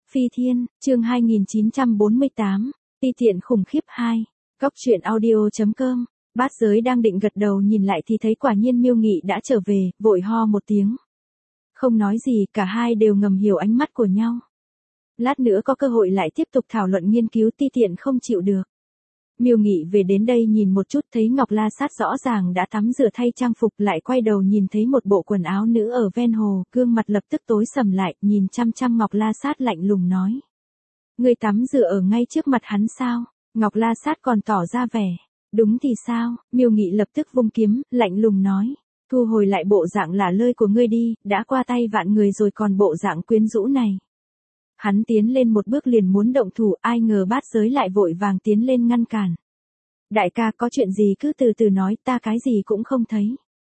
Phi Thiên, chương 2948, Ti tiện khủng khiếp 2, Cóc truyện audio.com. Bát Giới đang định gật đầu nhìn lại thì thấy quả nhiên Miêu Nghị đã trở về, vội ho một tiếng. Không nói gì, cả hai đều ngầm hiểu ánh mắt của nhau. Lát nữa có cơ hội lại tiếp tục thảo luận nghiên cứu Ti tiện không chịu được. Miêu Nghị về đến đây nhìn một chút thấy Ngọc La Sát rõ ràng đã tắm rửa thay trang phục, lại quay đầu nhìn thấy một bộ quần áo nữ ở ven hồ, gương mặt lập tức tối sầm lại, nhìn chăm chăm Ngọc La Sát lạnh lùng nói. Ngươi tắm rửa ở ngay trước mặt hắn sao? Ngọc La Sát còn tỏ ra vẻ. Đúng thì sao? Miêu Nghị lập tức vung kiếm, lạnh lùng nói. Thu hồi lại bộ dạng lả lơi của ngươi đi, đã qua tay vạn người rồi còn bộ dạng quyến rũ này. Hắn tiến lên một bước liền muốn động thủ, ai ngờ Bát Giới lại vội vàng tiến lên ngăn cản. Đại ca, có chuyện gì cứ từ từ nói, ta cái gì cũng không thấy.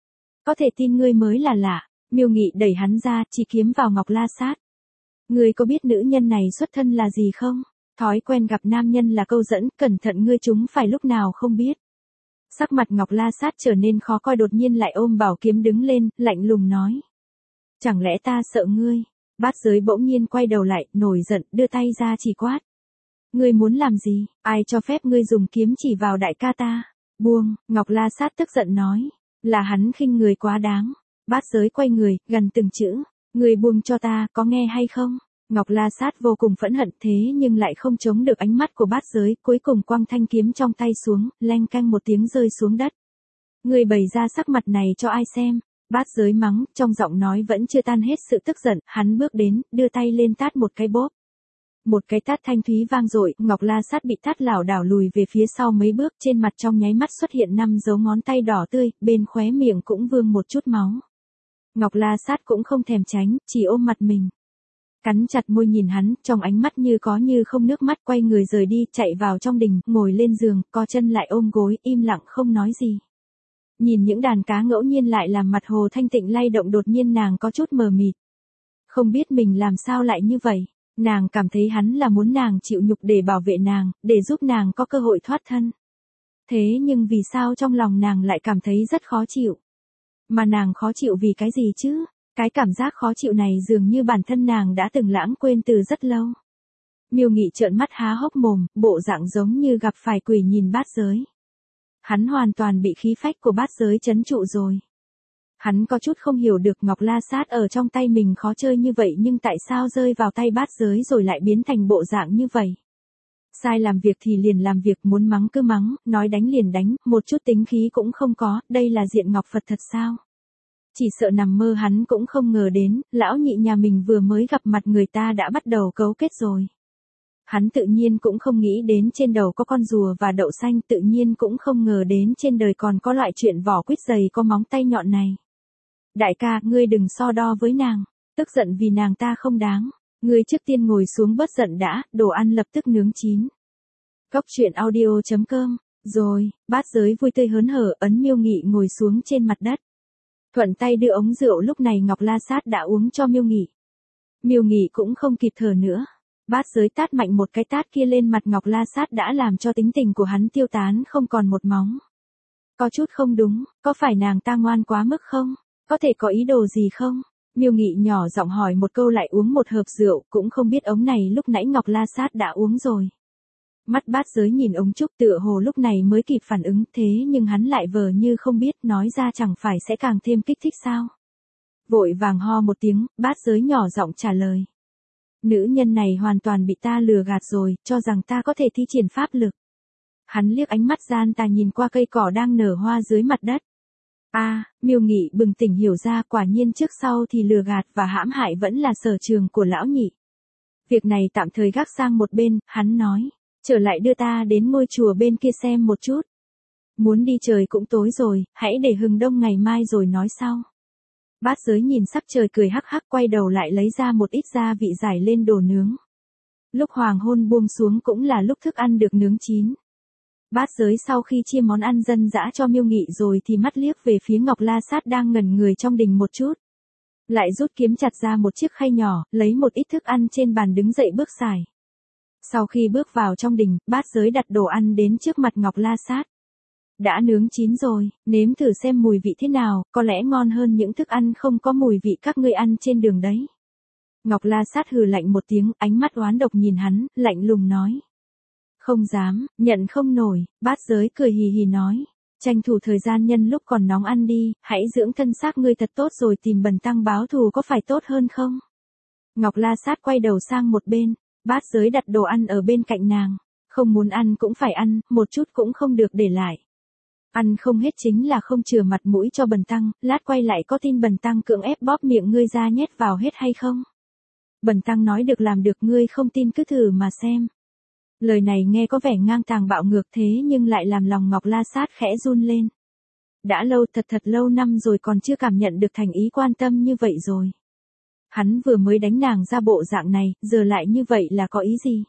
Có thể tin ngươi mới là lạ. Miêu Nghị đẩy hắn ra, chỉ kiếm vào Ngọc La Sát. Ngươi có biết nữ nhân này xuất thân là gì không? Thói quen gặp nam nhân là câu dẫn, cẩn thận ngươi chúng phải lúc nào không biết. Sắc mặt Ngọc La Sát trở nên khó coi, đột nhiên lại ôm bảo kiếm đứng lên, lạnh lùng nói. Chẳng lẽ ta sợ ngươi? Bát Giới bỗng nhiên quay đầu lại, nổi giận, đưa tay ra chỉ quát. Ngươi muốn làm gì? Ai cho phép ngươi dùng kiếm chỉ vào đại ca ta? Buông, Ngọc La Sát tức giận nói. Là hắn khinh người quá đáng. Bát Giới quay người, gần từng chữ. Ngươi buông cho ta, có nghe hay không? Ngọc La Sát vô cùng phẫn hận thế nhưng lại không chống được ánh mắt của Bát Giới, cuối cùng quăng thanh kiếm trong tay xuống, leng canh một tiếng rơi xuống đất. Ngươi bày ra sắc mặt này cho ai xem? Bát Giới mắng, trong giọng nói vẫn chưa tan hết sự tức giận, hắn bước đến, đưa tay lên tát một cái bóp. Một cái tát thanh thúy vang dội, Ngọc La Sát bị tát lảo đảo lùi về phía sau mấy bước, trên mặt trong nháy mắt xuất hiện 5 dấu ngón tay đỏ tươi, bên khóe miệng cũng vương một chút máu. Ngọc La Sát cũng không thèm tránh, chỉ ôm mặt mình. Cắn chặt môi nhìn hắn, trong ánh mắt như có như không nước mắt, quay người rời đi, chạy vào trong đình, ngồi lên giường, co chân lại ôm gối, im lặng không nói gì. Nhìn những đàn cá ngẫu nhiên lại làm mặt hồ thanh tịnh lay động, đột nhiên nàng có chút mờ mịt. Không biết mình làm sao lại như vậy. Nàng cảm thấy hắn là muốn nàng chịu nhục để bảo vệ nàng, để giúp nàng có cơ hội thoát thân. Thế nhưng vì sao trong lòng nàng lại cảm thấy rất khó chịu? Mà nàng khó chịu vì cái gì chứ? Cái cảm giác khó chịu này dường như bản thân nàng đã từng lãng quên từ rất lâu. Miêu Nghị trợn mắt há hốc mồm, bộ dạng giống như gặp phải quỷ nhìn Bát Giới. Hắn hoàn toàn bị khí phách của Bát Giới trấn trụ rồi. Hắn có chút không hiểu được Ngọc La Sát ở trong tay mình khó chơi như vậy nhưng tại sao rơi vào tay Bát Giới rồi lại biến thành bộ dạng như vậy. Sai làm việc thì liền làm việc, muốn mắng cứ mắng, nói đánh liền đánh, một chút tính khí cũng không có, đây là diện Ngọc Phật thật sao? Chỉ sợ nằm mơ hắn cũng không ngờ đến, lão nhị nhà mình vừa mới gặp mặt người ta đã bắt đầu cấu kết rồi. Hắn tự nhiên cũng không nghĩ đến trên đầu có con rùa và đậu xanh, tự nhiên cũng không ngờ đến trên đời còn có loại chuyện vỏ quýt dày có móng tay nhọn này. Đại ca, ngươi đừng so đo với nàng, tức giận vì nàng ta không đáng. Ngươi trước tiên ngồi xuống bớt giận đã, đồ ăn lập tức nướng chín. Cóc truyện audio.com. Rồi, Bát Giới vui tươi hớn hở ấn Miêu Nghị ngồi xuống trên mặt đất. Thuận tay đưa ống rượu, lúc này Ngọc La Sát đã uống cho Miêu Nghị. Miêu Nghị cũng không kịp thở nữa. Bát Giới tát mạnh một cái tát kia lên mặt Ngọc La Sát đã làm cho tính tình của hắn tiêu tán không còn một móng. Có chút không đúng, có phải nàng ta ngoan quá mức không? Có thể có ý đồ gì không? Miêu Nghị nhỏ giọng hỏi một câu lại uống một hớp rượu, cũng không biết ống này lúc nãy Ngọc La Sát đã uống rồi. Mắt Bát Giới nhìn ống trúc tựa hồ lúc này mới kịp phản ứng, thế nhưng hắn lại vờ như không biết, nói ra chẳng phải sẽ càng thêm kích thích sao? Vội vàng ho một tiếng, Bát Giới nhỏ giọng trả lời. Nữ nhân này hoàn toàn bị ta lừa gạt rồi, cho rằng ta có thể thi triển pháp lực. Hắn liếc ánh mắt gian tà nhìn qua cây cỏ đang nở hoa dưới mặt đất. Miêu Nghị bừng tỉnh hiểu ra, quả nhiên trước sau thì lừa gạt và hãm hại vẫn là sở trường của lão nhị. Việc này tạm thời gác sang một bên, hắn nói, trở lại đưa ta đến ngôi chùa bên kia xem một chút. Muốn đi trời cũng tối rồi, hãy để hừng đông ngày mai rồi nói sau. Bát Giới nhìn sắc trời cười hắc hắc, quay đầu lại lấy ra một ít gia vị rải lên đồ nướng. Lúc hoàng hôn buông xuống cũng là lúc thức ăn được nướng chín. Bát Giới sau khi chia món ăn dân dã cho Miêu Nghị rồi thì mắt liếc về phía Ngọc La Sát đang ngẩn người trong đình một chút. Lại rút kiếm chặt ra một chiếc khay nhỏ, lấy một ít thức ăn trên bàn đứng dậy bước xài. Sau khi bước vào trong đình, Bát Giới đặt đồ ăn đến trước mặt Ngọc La Sát. Đã nướng chín rồi, nếm thử xem mùi vị thế nào, có lẽ ngon hơn những thức ăn không có mùi vị các ngươi ăn trên đường đấy. Ngọc La Sát hừ lạnh một tiếng, ánh mắt oán độc nhìn hắn, lạnh lùng nói. Không dám, nhận không nổi, Bát Giới cười hì hì nói. Tranh thủ thời gian nhân lúc còn nóng ăn đi, hãy dưỡng thân xác ngươi thật tốt rồi tìm Bần Tăng báo thù có phải tốt hơn không? Ngọc La Sát quay đầu sang một bên, Bát Giới đặt đồ ăn ở bên cạnh nàng. Không muốn ăn cũng phải ăn, một chút cũng không được để lại. Ăn không hết chính là không chừa mặt mũi cho Bần Tăng, lát quay lại có tin Bần Tăng cưỡng ép bóp miệng ngươi ra nhét vào hết hay không? Bần Tăng nói được làm được, ngươi không tin cứ thử mà xem. Lời này nghe có vẻ ngang tàng bạo ngược thế nhưng lại làm lòng Ngọc La Sát khẽ run lên. Đã lâu, thật lâu năm rồi còn chưa cảm nhận được thành ý quan tâm như vậy rồi. Hắn vừa mới đánh nàng ra bộ dạng này, giờ lại như vậy là có ý gì?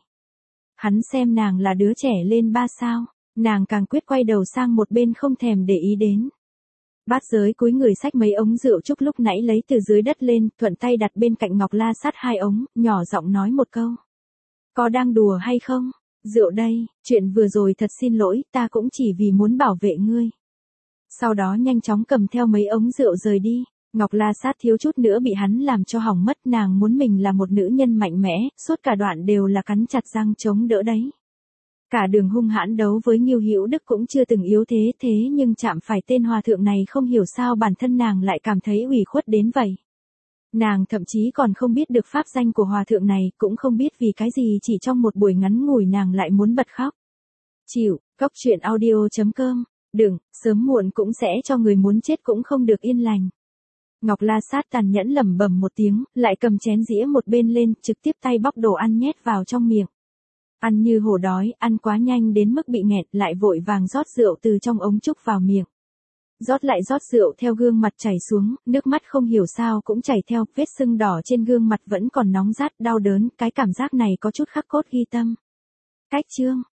Hắn xem nàng là đứa trẻ lên 3 sao, nàng càng quyết quay đầu sang một bên không thèm để ý đến. Bát Giới cúi người xách mấy ống rượu trúc lúc nãy lấy từ dưới đất lên, thuận tay đặt bên cạnh Ngọc La Sát 2 ống, nhỏ giọng nói một câu. Có đang đùa hay không? Rượu đây, chuyện vừa rồi thật xin lỗi, ta cũng chỉ vì muốn bảo vệ ngươi. Sau đó nhanh chóng cầm theo mấy ống rượu rời đi. Ngọc La Sát thiếu chút nữa bị hắn làm cho hỏng mất, nàng muốn mình là một nữ nhân mạnh mẽ, suốt cả đoạn đều là cắn chặt răng chống đỡ đấy. Cả đường hung hãn đấu với Ngưu Hữu Đức cũng chưa từng yếu thế nhưng chạm phải tên hòa thượng này không hiểu sao bản thân nàng lại cảm thấy ủy khuất đến vậy. Nàng thậm chí còn không biết được pháp danh của hòa thượng này, cũng không biết vì cái gì chỉ trong một buổi ngắn ngủi nàng lại muốn bật khóc. Chịu, Cốc Truyện Audio.com, đừng, sớm muộn cũng sẽ cho người muốn chết cũng không được yên lành. Ngọc La Sát tàn nhẫn lẩm bẩm một tiếng, lại cầm chén dĩa một bên lên, trực tiếp tay bóc đồ ăn nhét vào trong miệng. Ăn như hổ đói, ăn quá nhanh đến mức bị nghẹt, lại vội vàng rót rượu từ trong ống trúc vào miệng. Rót lại rót rượu theo gương mặt chảy xuống, nước mắt không hiểu sao cũng chảy theo, vết sưng đỏ trên gương mặt vẫn còn nóng rát, đau đớn, cái cảm giác này có chút khắc cốt ghi tâm. Cách chương